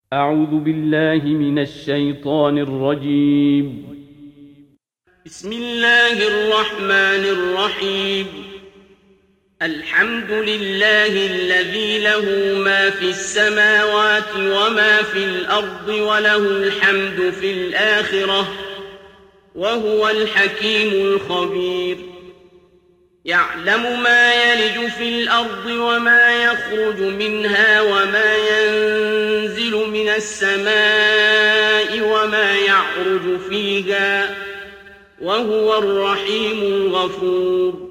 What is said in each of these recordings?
أعوذ بالله من الشيطان الرجيم. بسم الله الرحمن الرحيم. الحمد لله الذي له ما في السماوات وما في الأرض وله الحمد في الآخرة وهو الحكيم الخبير. يعلم ما يلج في الأرض وما يخرج منها وما ينزل من السماء وما يعرج فيها وهو الرحيم الغفور.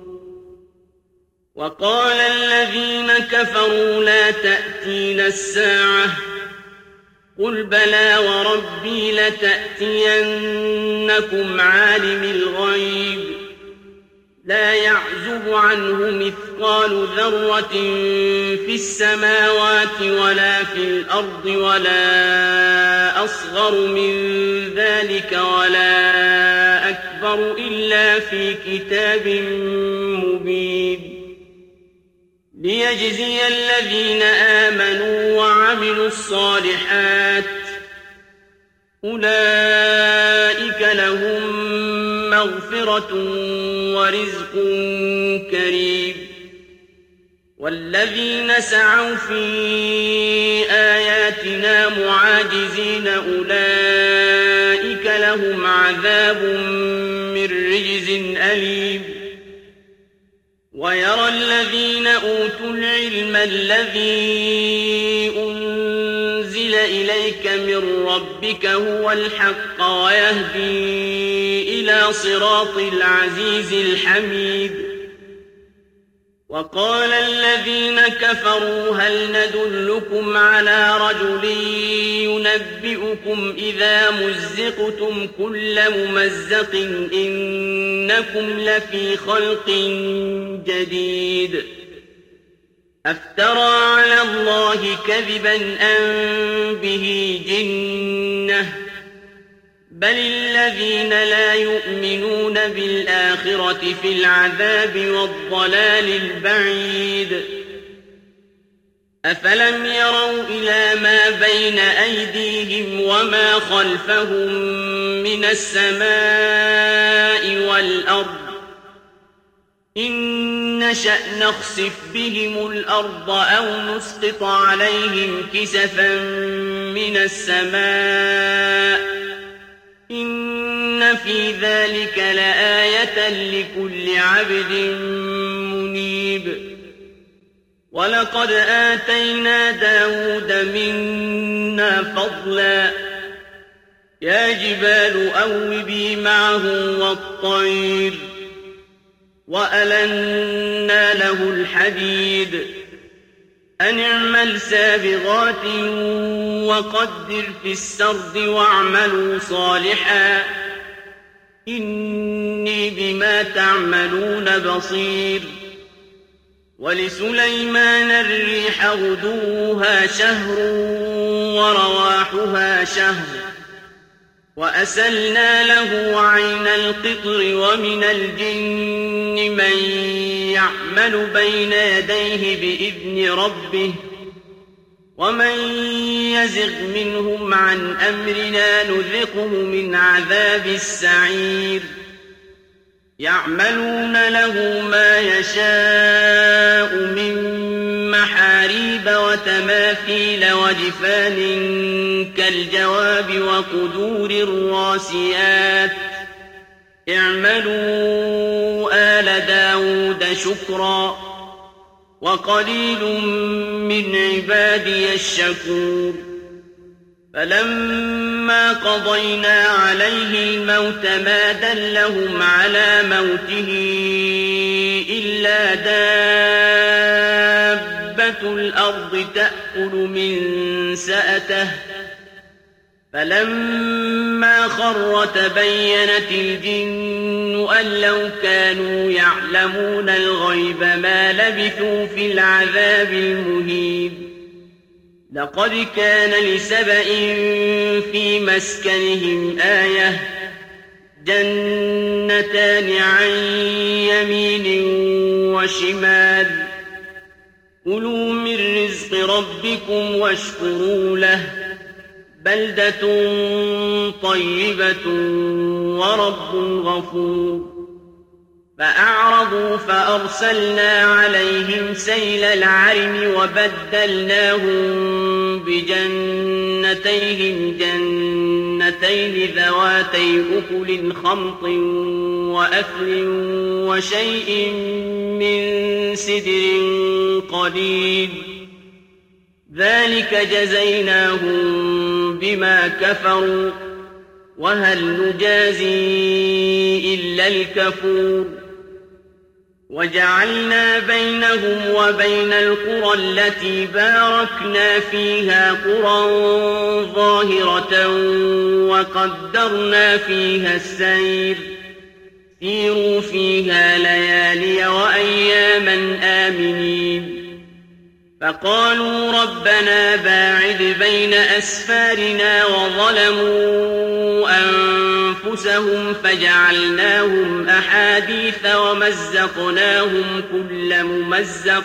وقال الذين كفروا لا تأتينا الساعة قل بلى وربي لتأتينكم عالم الغيب لا يعزب عنه مثقال ذرة في السماوات ولا في الأرض ولا أصغر من ذلك ولا أكبر إلا في كتاب مبين ليجزي الذين آمنوا وعملوا الصالحات أولئك لهم مغفرة ورزق كريم. والذين سعوا في آياتنا معاجزين أولئك لهم عذاب من رجز أليم. ويرى الذين أوتوا العلم الذي أنزل إليك من ربك هو الحق ويهدي إلى صراط العزيز الحميد. وقال الذين كفروا هل ندلكم على رجل ينبئكم إذا مزقتم كل ممزق إنكم لفي خلق جديد أفترى على الله كذبا أم به جنة بل الذين لا يؤمنون بالآخرة في العذاب والضلال البعيد. أفلم يروا إلى ما بين أيديهم وما خلفهم من السماء والأرض إن نشأ نخسف بهم الأرض أو نسقط عليهم كسفا من السماء إن في ذلك لآية لكل عبد منيب. ولقد آتينا داود منا فضلا يا جبال أوبي معه والطير وألنا له الحديد أن اعمل سابغات وقدر في السرد واعملوا صالحا إني بما تعملون بصير. ولسليمان الريح غدوها شهر ورواحها شهر وأسلنا له عين القطر ومن الجن من يعمل بين يديه بإذن ربه ومن يزغ منهم عن أمرنا نذقه من عذاب السعير. يعملون له ما يشاء من محاريب وتماثيل وجفان كالجواب وقدور الراسيات اعملوا آل داود شكرا وقليل من عبادي الشكور. فلما قضينا عليه الموت ما دلهم على موته إلا دابة الأرض تأكل من سأته فلما خر تبينت الجن أن لو كانوا يعلمون الغيب ما لبثوا في العذاب المهين. لقد كان لسبإ في مسكنهم آية جنتان عن يمين وشمال كُلُوا مِن رِّزْقِ رَبِّكُمْ واشكروا له بَلْدَةٌ طَيِّبَةٌ وَرَبٌّ غَفُورٌ فَأَعْرَضُوا فَأَرْسَلْنَا عَلَيْهِمْ سَيْلَ الْعَرِمِ وَبَدَّلْنَاهُم بِجَنَّتَيْهِمْ جَنَّتَيْنِ ذَوَاتَيْ أُكُلٍ خَمْطٍ وَأَثْلٍ وَشَيْءٍ مِّن سِدْرٍ قَلِيلٍ ذَلِكَ جَزَيْنَاهُم بِمَا كَفَرُوا وَهَلْ نُجَازِي إِلَّا الْكَفُورَ وَجَعَلْنَا بَيْنَهُمْ وَبَيْنَ الْقُرَى الَّتِي بَارَكْنَا فِيهَا قُرًى ظَاهِرَةً وَقَدَّرْنَا فِيهَا السَّيْرَ سِيرُوا فِيهَا لَيَالِيَ وَأَيَّامًا آمِنِينَ فَقَالُوا رَبَّنَا بَاعِدْ بَيْنَ أَسْفَارِنَا وَظَلَمُوا أَنفُسَهُمْ فَجَعَلْنَاهُمْ أَحَادِيثَ وَمَزَّقْنَاهُمْ كُلَّ مُمَزَّقٍ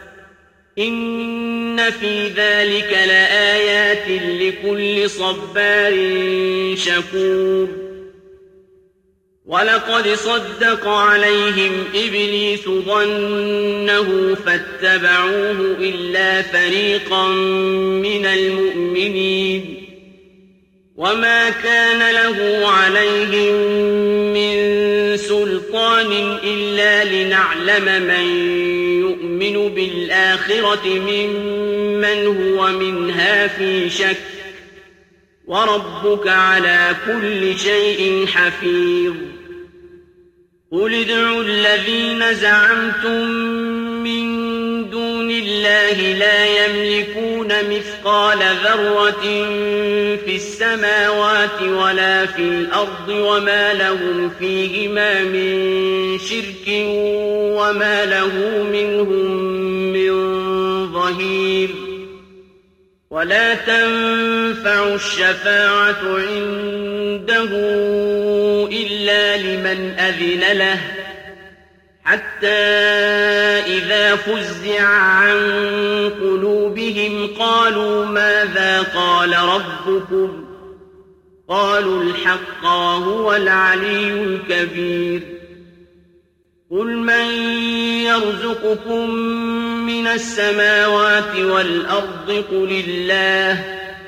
إِنَّ فِي ذَلِكَ لَآيَاتٍ لِكُلِّ صَبَّارٍ شَكُورٍ وَلَقَدْ صَدَّقَ عَلَيْهِمْ إِبْلِيسُ ظَنَّهُ فَاتَّبَعُوهُ إِلَّا فَرِيقًا مِّنَ الْمُؤْمِنِينَ وَمَا كَانَ لَهُ عَلَيْهِم مِّن سُلْطَانٍ إِلَّا لِنَعْلَمَ مَن يُؤْمِنُ بِالْآخِرَةِ مِمَّنْ هُوَ مِنْهَا فِي شَكٍّ وَرَبُّكَ عَلَىٰ كُلِّ شَيْءٍ حَفِيظٌ قُلِ ادْعُوا الَّذِينَ زَعَمْتُم مِّن دُونِ اللَّهِ لَا يَمْلِكُونَ مِثْقَالَ ذَرَّةٍ فِي السَّمَاوَاتِ وَلَا فِي الْأَرْضِ وَمَا لَهُمْ فِيهِمَا مِن شِرْكٍ وَمَا لَهُ مِنْهُم مِّن ظَهِيرٍ وَلَا تَنفَعُ الشَّفَاعَةُ عِندَهُ إِلَّا لِمَنْ أَذِنَ لَهُ حَتَّىٰ إِذَا فُزِّعَ عَن قُلُوبِهِمْ قَالُوا مَاذَا قَالَ رَبُّكُمْ قَالُوا الْحَقَّ وَهُوَ الْعَلِيُّ الْكَبِيرُ قُلْ مَن يَرْزُقُكُم مِّنَ السَّمَاوَاتِ وَالْأَرْضِ قُلِ اللَّهُ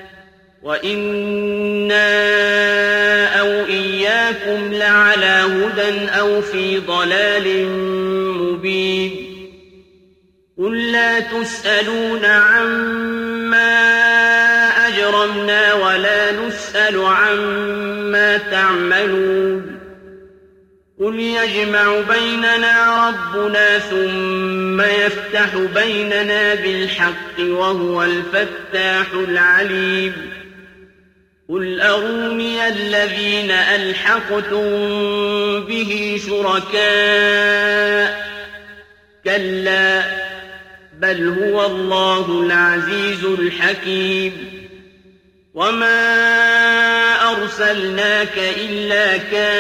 وَإِنَّا أَوْ إِيَّاكُمْ لَعَلَىٰ هُدًى أَوْ فِي ضَلَالٍ مُّبِينٍ قُل لَّا تُسْأَلُونَ عَمَّا أَجْرَمْنَا وَلَا نُسْأَلُ عَمَّا تَعْمَلُونَ قُلْ يَجْمَعُ بَيْنَنَا رَبُّنَا ثُمَّ يَفْتَحُ بَيْنَنَا بِالْحَقِّ وَهُوَ الْفَتَّاحُ الْعَلِيمُ قُلْ أَرُونِيَ الَّذِينَ أَلْحَقْتُم بِهِ شُرَكَاءَ كَلَّا بَلْ هُوَ اللَّهُ الْعَزِيزُ الْحَكِيمُ وَمَا أَرْسَلْنَاكَ إِلَّا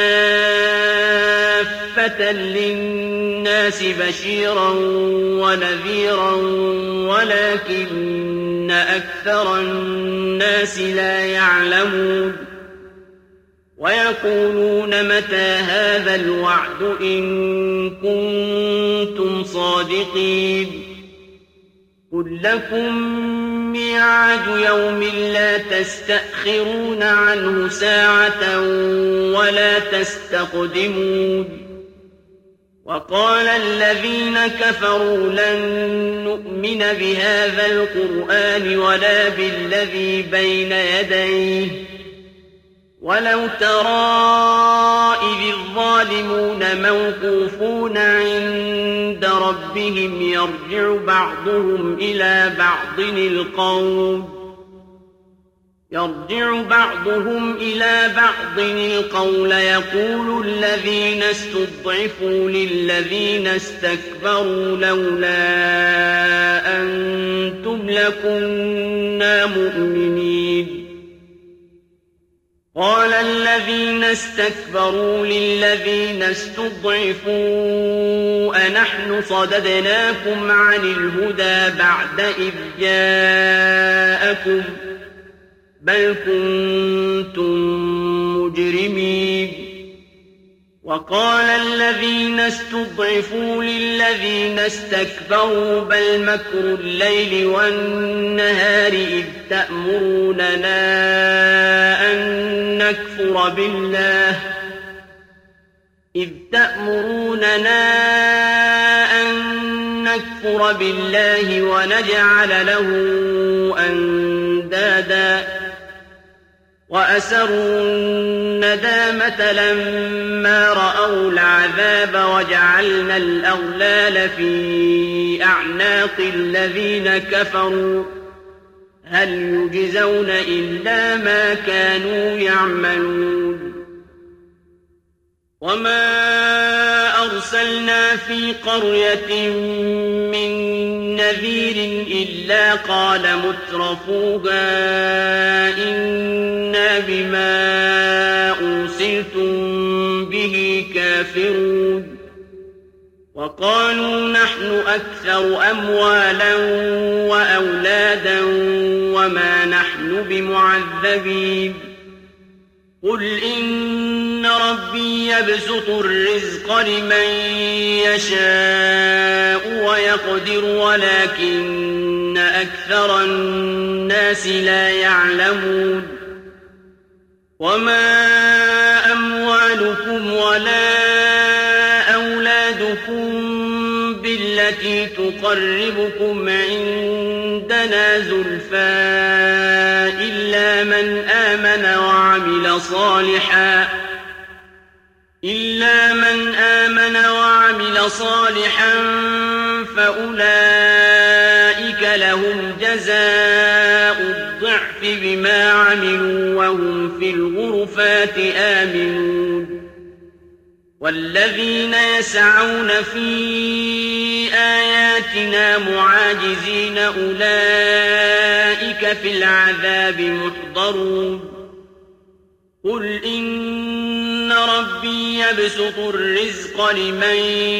كَافَّةً لِّلنَّاسِ بَشِيرًا وَنَذِيرًا وَلَٰكِنَّ أَكْثَرَ النَّاسِ لَا يَعْلَمُونَ وَيَقُولُونَ مَتَىٰ هَٰذَا الْوَعْدُ إِن كُنتُمْ صَادِقِينَ قُل لَّكُم مِّيعَادُ يَوْمٍ لَّا تَسْتَأْخِرُونَ عَنْهُ سَاعَةً وَلَا تَسْتَقْدِمُونَ وَقَالَ الَّذِينَ كَفَرُوا لَن نُّؤْمِنَ بِهَٰذَا الْقُرْآنِ وَلَا بِالَّذِي بَيْنَ يَدَيْهِ وَلَوْ تَرَىٰ إِذِ الظَّالِمُونَ موقوفون عند ربهم يرجع بعضهم إلى بعض القول يقول الذين استضعفوا للذين استكبروا لولا أنتم لكنا مؤمنين قال الذين استكبروا للذين استضعفوا أنحن صددناكم عن الهدى بعد إذ جاءكم بل كنتم مجرمين وقال الذين استضعفوا للذين استكبروا بل مكر الليل والنهار إذ تأمروننا أن نكفر بالله ونجعل له أندادا وأسروا الندامة لما رأوا العذاب وجعلنا الأغلال في أعناق الذين كفروا هل يجزون إلا ما كانوا يعملون وما أرسلنا في قرية من نذير إلا قال مترفوها إنا بما أرسلتم به كافرون وقالوا نحن أكثر أموالا وأولادا وما نحن بمعذبين قل إن ربي يبسط الرزق لمن يشاء ويقدر ولكن أكثر الناس لا يعلمون وما أموالكم ولا أولادكم بالتي تقربكم عندنا زلفى إلا من آمن وعمل صالحا فأولئك لهم جزاء الضعف بما عملوا وهم في الغرفات آمنون والذين يسعون في آياتنا معاجزين أولئك في العذاب محضرون قل إن ربي يبسط الرزق لمن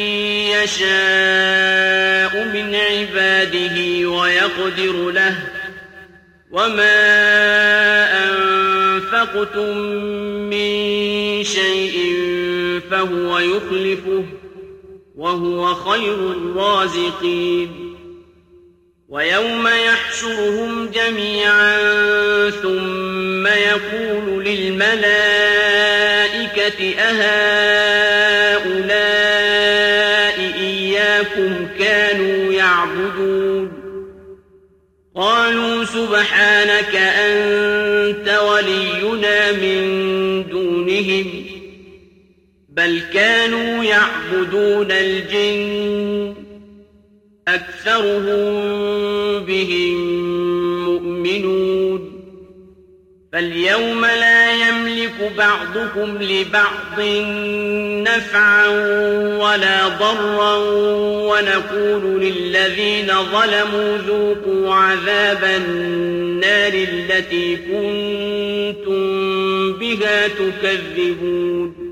يشاء من عباده ويقدر له وما أنفقتم من شيء فهو يخلفه وهو خير الرازقين ويوم يحشرهم جميعا ثم يقول للملائكة أهؤلاء إياكم كانوا يعبدون قالوا سبحانك أنت ولينا من دونهم بل كانوا يعبدون الجن أكثرهم بهم مؤمنون فاليوم لا يملك بعضكم لبعض نفعا ولا ضرا ونقول للذين ظلموا ذوقوا عذاب النار التي كنتم بها تكذبون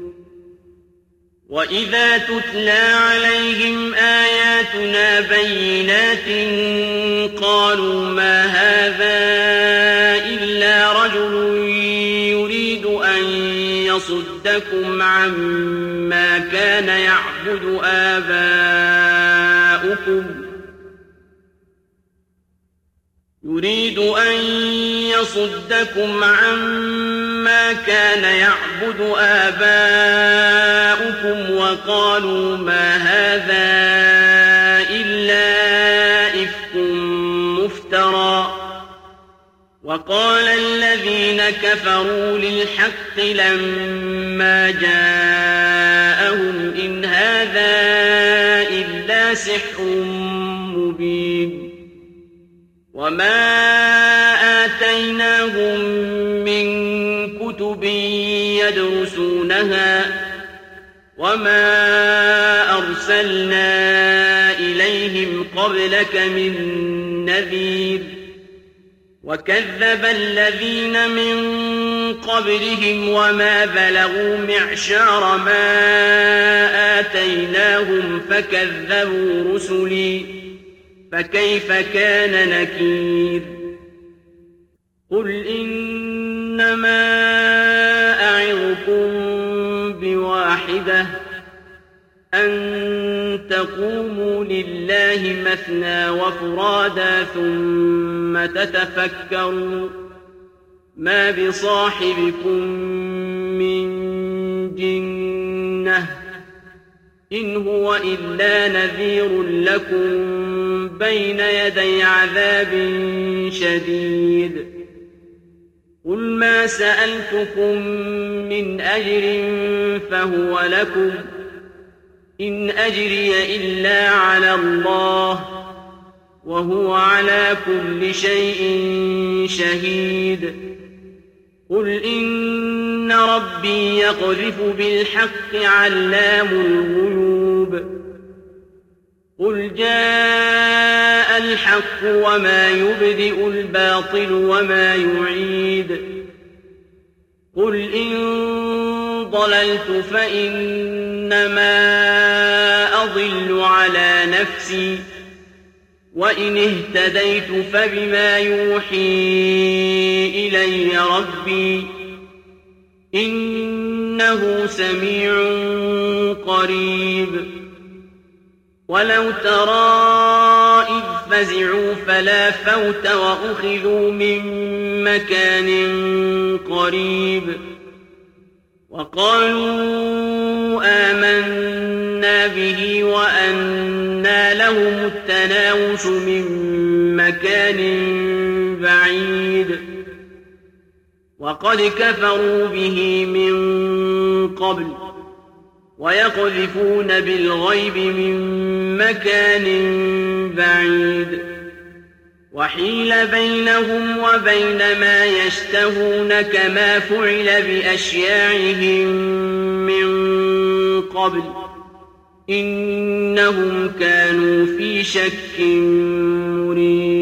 وإذا تتلى عليهم آياتنا بينات قالوا ما هذا إلا رجل يريد أن يصدكم عما كان يعبد آباؤكم وقالوا ما هذا إلا إفك مفترى وقال الذين كفروا للحق لما جاءهم إن هذا إلا سحر مبين وما آتيناهم من كتب يدرسونها وما أرسلنا إليهم قبلك من نذير وكذب الذين من قبلهم وما بلغوا معشار ما آتيناهم فكذبوا رسلي فكيف كان نكير قل إن إنما أعظكم بواحدة أن تقوموا لله مثنى وفرادا ثم تتفكروا ما بصاحبكم من جنة إن هو إلا نذير لكم بين يدي عذاب شديد قل ما سألتكم من أجر فهو لكم إن أجري إلا على الله وهو على كل شيء شهيد قل إن ربي يقذف بالحق علام الغيوب قل جاء الحق وما يبدئ الباطل وما يعيد قل إن ضللت فإنما أضل على نفسي وإن اهتديت فبما يوحي إلي ربي إنه سميع قريب ولو ترى إذ فزعوا فلا فوت وأخذوا من مكان قريب وقالوا آمنا به وأنى لهم التناوش من مكان بعيد وقد كفروا به من قبل ويقذفون بالغيب من مكان بعيد وحيل بينهم وبين ما يشتهون كما فعل بأشياعهم من قبل إنهم كانوا في شك مريب